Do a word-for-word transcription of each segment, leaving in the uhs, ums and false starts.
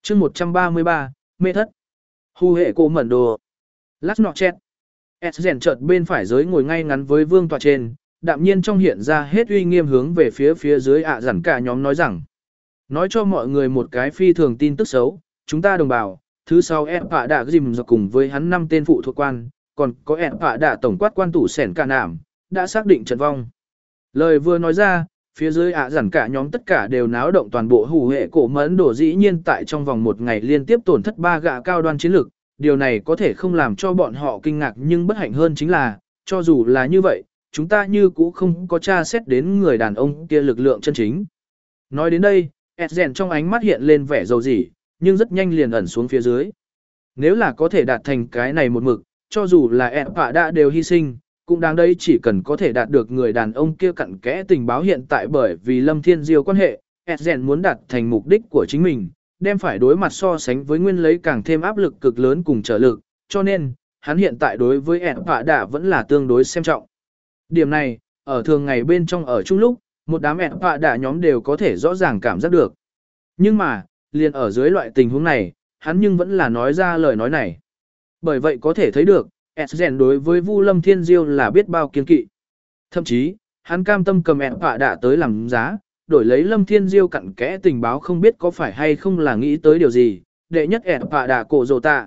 chương một trăm ba mươi ba, mê thất. Hu hệ cổ mẩn đồ. Last nọ chết. S rèn chợt bên phải giới ngồi ngay ngắn với vương tọa trên, đạm nhiên trong hiện ra hết uy nghiêm hướng về phía phía dưới ạ dặn cả nhóm nói rằng. Nói cho mọi người một cái phi thường tin tức xấu, chúng ta đồng bào, thứ sau ép hạ đã dìm dọc cùng với hắn năm tên phụ thuộc quan, còn có ép hạ đã tổng quát quan tủ sẻn cả nảm, đã xác định trận vong. Lời vừa nói ra, phía dưới ạ dặn cả nhóm tất cả đều náo động, toàn bộ hủ hệ cổ mẫn đổ dĩ nhiên tại trong vòng một ngày liên tiếp tổn thất ba gã cao đoan chiến lực. Điều này có thể không làm cho bọn họ kinh ngạc, nhưng bất hạnh hơn chính là, cho dù là như vậy, chúng ta như cũ không có tra xét đến người đàn ông kia lực lượng chân chính. Nói đến đây, Esgen trong ánh mắt hiện lên vẻ dầu dỉ, nhưng rất nhanh liền ẩn xuống phía dưới. Nếu là có thể đạt thành cái này một mực, cho dù là Epa đã đều hy sinh, cũng đáng đấy, chỉ cần có thể đạt được người đàn ông kia cặn kẽ tình báo hiện tại, bởi vì Lâm Thiên Diêu quan hệ, Esgen muốn đạt thành mục đích của chính mình, đem phải đối mặt so sánh với nguyên lấy càng thêm áp lực cực lớn cùng trở lực, cho nên, hắn hiện tại đối với Epa đã vẫn là tương đối xem trọng. Điểm này, ở thường ngày bên trong ở chung lúc, một đám Epa đã nhóm đều có thể rõ ràng cảm giác được. Nhưng mà, liền ở dưới loại tình huống này, hắn nhưng vẫn là nói ra lời nói này. Bởi vậy có thể thấy được, Esgen đối với Vu Lâm Thiên Diêu là biết bao kiên kỵ. Thậm chí, hắn cam tâm cầm Epa đã tới làm giá, đổi lấy Lâm Thiên Diêu cặn kẽ tình báo, không biết có phải hay không là nghĩ tới điều gì, đệ nhất Epa đã cổ rồ tạ.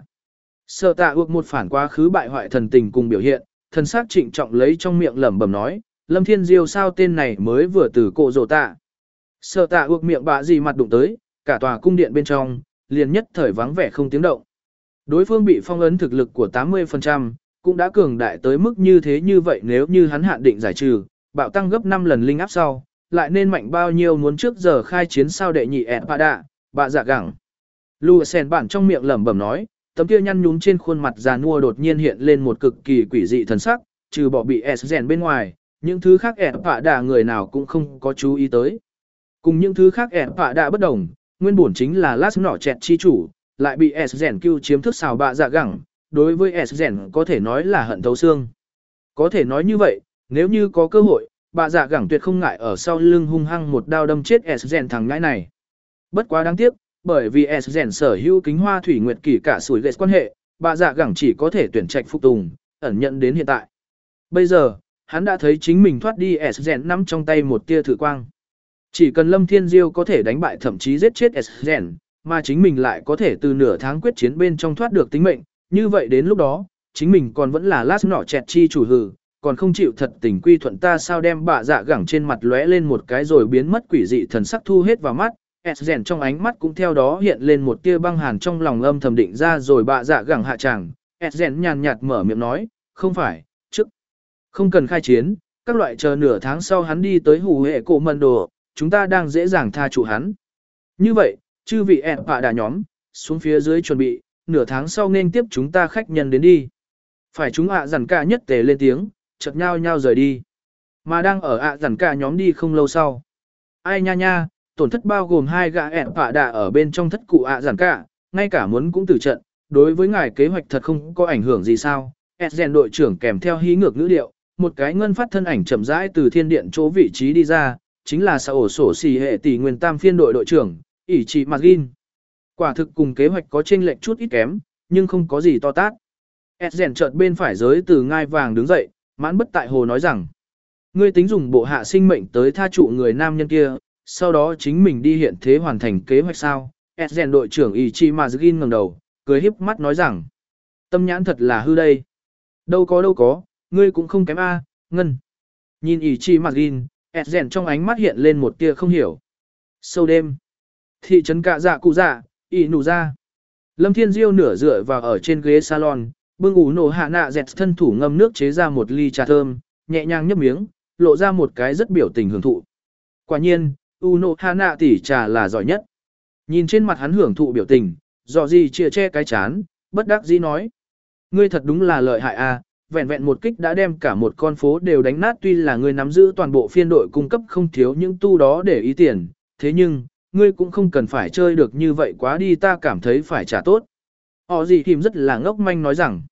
Sợ tạ ước một phản quá khứ bại hoại thần tình cùng biểu hiện, thần sắc trịnh trọng lấy trong miệng lẩm bẩm nói, Lâm Thiên Diêu sao tên này mới vừa từ cổ rồ tạ. Sợ tạ ước miệng bạ gì mặt đụng tới, cả tòa cung điện bên trong, liền nhất thời vắng vẻ không tiếng động. Đối phương bị phong ấn thực lực của tám mươi phần trăm, cũng đã cường đại tới mức như thế, như vậy nếu như hắn hạn định giải trừ, bạo tăng gấp năm lần linh áp sau, lại nên mạnh bao nhiêu, muốn trước giờ khai chiến sao đệ nhị ẹn bà đạ, bạ dạ gẳng. Lưu Sen bản trong miệng lẩm bẩm nói, tấm kia nhăn nhúm trên khuôn mặt già nua đột nhiên hiện lên một cực kỳ quỷ dị thần sắc, trừ bỏ bị Esgen bên ngoài, những thứ khác ẹn bà đạ người nào cũng không có chú ý tới. Cùng những thứ khác ẹn bà đạ bất đồng, nguyên bổn chính là Last nọ chẹt chi chủ, lại bị Esgen cứu chiếm thức xào bạ dạ gẳng, đối với Esgen có thể nói là hận thấu xương. Có thể nói như vậy, nếu như có cơ hội, bạ dạ gẳng tuyệt không ngại ở sau lưng hung hăng một đao đâm chết Esgen thằng ngãi này. Bất quá đáng tiếc, bởi vì Esgen sở hữu kính hoa thủy nguyệt kỷ cả sủi ghét quan hệ, bạ dạ gẳng chỉ có thể tuyển trạch phục tùng, ẩn nhận đến hiện tại. Bây giờ, hắn đã thấy chính mình thoát đi Esgen nắm trong tay một tia thử quang. Chỉ cần Lâm Thiên Diêu có thể đánh bại thậm chí giết chết Esgen, mà chính mình lại có thể từ nửa tháng quyết chiến bên trong thoát được tính mệnh, như vậy đến lúc đó, chính mình còn vẫn là Last nọ chẹt chi chủ hừ, còn không chịu thật tình quy thuận ta sao. Đem bạ dạ gẳng trên mặt lóe lên một cái rồi biến mất quỷ dị thần sắc thu hết vào mắt, Esgen trong ánh mắt cũng theo đó hiện lên một tia băng hàn, trong lòng âm thầm định ra rồi bạ dạ gẳng hạ tràng. Esgen nhàn nhạt mở miệng nói, không phải, trước, không cần khai chiến, các loại chờ nửa tháng sau hắn đi tới hủ hệ cổ mân đồ, chúng ta đang dễ dàng tha chủ hắn. Như vậy, chư vị ẹn bạ đà nhóm, xuống phía dưới chuẩn bị, nửa tháng sau nên tiếp chúng ta khách nhân đến đi. Phải chúng ạ dằn cả nhất tề lên tiếng, chợt nhau nhau rời đi. Mà đang ở ạ dằn cả nhóm đi không lâu sau. Ai nha nha, tổn thất bao gồm hai gã ẹn bạ đà ở bên trong thất cụ ạ dằn cả, ngay cả muốn cũng tử trận, đối với ngài kế hoạch thật không có ảnh hưởng gì sao. Esgen đội trưởng kèm theo hí ngược ngữ điệu, một cái ngân phát thân ảnh chậm rãi từ thiên điện chỗ vị trí đi ra, chính là sao ổ sổ xì hệ tỷ nguyên tam phiên đội đội trưởng, ỷ trị Magin. Quả thực cùng kế hoạch có chênh lệch chút ít kém, nhưng không có gì to tát. Esgen chợt bên phải giới từ ngai vàng đứng dậy, mãn bất tại hồ nói rằng, ngươi tính dùng bộ hạ sinh mệnh tới tha trụ người nam nhân kia, sau đó chính mình đi hiện thế hoàn thành kế hoạch sao. Esgen đội trưởng ỷ trị Magin ngẩng đầu, cười híp mắt nói rằng, tâm nhãn thật là hư đây. Đâu có đâu có, ngươi cũng không kém a, ngân. Nhìn ỷ trị Magin, Esgen trong ánh mắt hiện lên một tia không hiểu. Sâu đêm, thị trấn cạ dạ cụ dạ, ỷ nụ ra. Lâm Thiên Diêu nửa dựa vào ở trên ghế salon, bưng ủ nổ hạ nạ dẹt thân thủ ngâm nước chế ra một ly trà thơm, nhẹ nhàng nhấp miếng, lộ ra một cái rất biểu tình hưởng thụ. Quả nhiên, u nổ hạ nạ tỉ trà là giỏi nhất. Nhìn trên mặt hắn hưởng thụ biểu tình, dò gì chia che cái chán, bất đắc dĩ nói. Ngươi thật đúng là lợi hại a, vẹn vẹn một kích đã đem cả một con phố đều đánh nát. Tuy là ngươi nắm giữ toàn bộ phiên đội cung cấp không thiếu những tu đó để ý tiền, thế nhưng, ngươi cũng không cần phải chơi được như vậy quá đi, ta cảm thấy phải trả tốt. Họ gì thìm rất là ngốc manh nói rằng,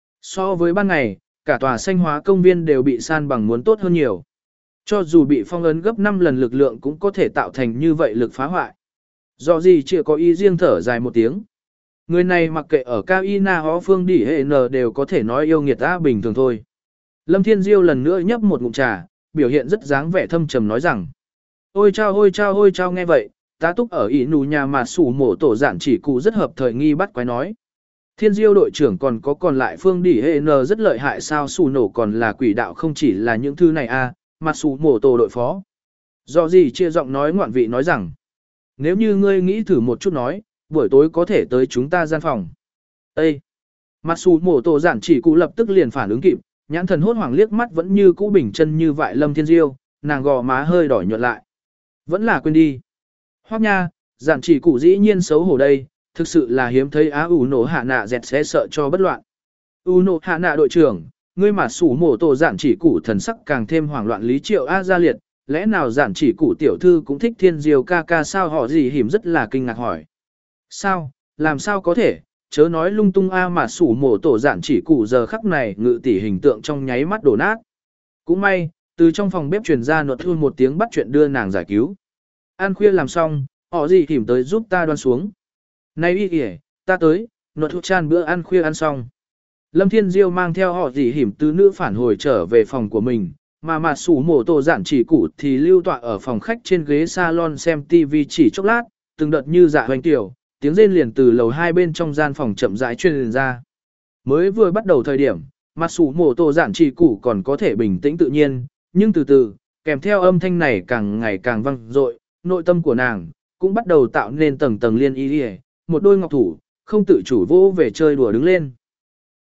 so với ban ngày, cả tòa xanh hóa công viên đều bị san bằng muốn tốt hơn nhiều. Cho dù bị phong ấn gấp năm lần lực lượng cũng có thể tạo thành như vậy lực phá hoại. Do gì chưa có ý riêng thở dài một tiếng. Người này mặc kệ ở cao y na hó phương đỉ hệ n đều có thể nói yêu nghiệt ta bình thường thôi. Lâm Thiên Diêu lần nữa nhấp một ngụm trà, biểu hiện rất dáng vẻ thâm trầm nói rằng. Ôi chao ôi chao ôi chao nghe vậy, tá túc ở ỉ nù nhà mà sủ mổ tổ giản chỉ cụ rất hợp thời nghi bắt quái nói. Thiên Diêu đội trưởng còn có còn lại phương đỉ hệ n rất lợi hại sao sủ nổ còn là quỷ đạo không chỉ là những thứ này à, mà sủ mổ tổ đội phó. Do gì chia giọng nói ngoạn vị nói rằng. Nếu như ngươi nghĩ thử một chút nói, buổi tối có thể tới chúng ta gian phòng. Ê! Mặt sủ mổ tổ giản chỉ cụ lập tức liền phản ứng kịp, nhãn thần hốt hoảng liếc mắt vẫn như cũ bình chân như vậy Lâm Thiên Diêu, nàng gò má hơi đỏ nhuận lại. Vẫn là quên đi. Hoắc nha, giản chỉ cụ dĩ nhiên xấu hổ đây, thực sự là hiếm thấy á ủ nổ hạ nạ dẹt sẽ sợ cho bất loạn. U nổ hạ nạ đội trưởng, ngươi mà sủ mổ tổ giản chỉ cụ thần sắc càng thêm hoảng loạn lý triệu A gia liệt, lẽ nào giản chỉ cụ tiểu thư cũng thích Thiên Diêu ca ca sao họ gì hiểm rất là kinh ngạc hỏi. Sao, làm sao có thể, chớ nói lung tung a mà sủ mổ tổ giản chỉ cụ giờ khắc này ngự tỷ hình tượng trong nháy mắt đổ nát. Cũng may, từ trong phòng bếp truyền ra nột thương một tiếng bắt chuyện đưa nàng giải cứu. Ăn khuya làm xong, họ gì hiểm tới giúp ta đoan xuống. Này y kìa, ta tới, nột thuốc chan bữa ăn khuya ăn xong. Lâm Thiên Diêu mang theo họ gì hiểm tứ nữ phản hồi trở về phòng của mình, mà mà sủ mổ tổ giản chỉ cụ thì lưu tọa ở phòng khách trên ghế salon xem tivi chỉ chốc lát, từng đợt như dạ hoành tiểu, tiếng rên liền từ lầu hai bên trong gian phòng chậm rãi truyền ra. Mới vừa bắt đầu thời điểm, mặt sủ mổ tổ giản chỉ cụ còn có thể bình tĩnh tự nhiên, nhưng từ từ, kèm theo âm thanh này càng ngày càng vang dội, nội tâm của nàng cũng bắt đầu tạo nên tầng tầng liên y, một đôi ngọc thủ không tự chủ vô về chơi đùa đứng lên.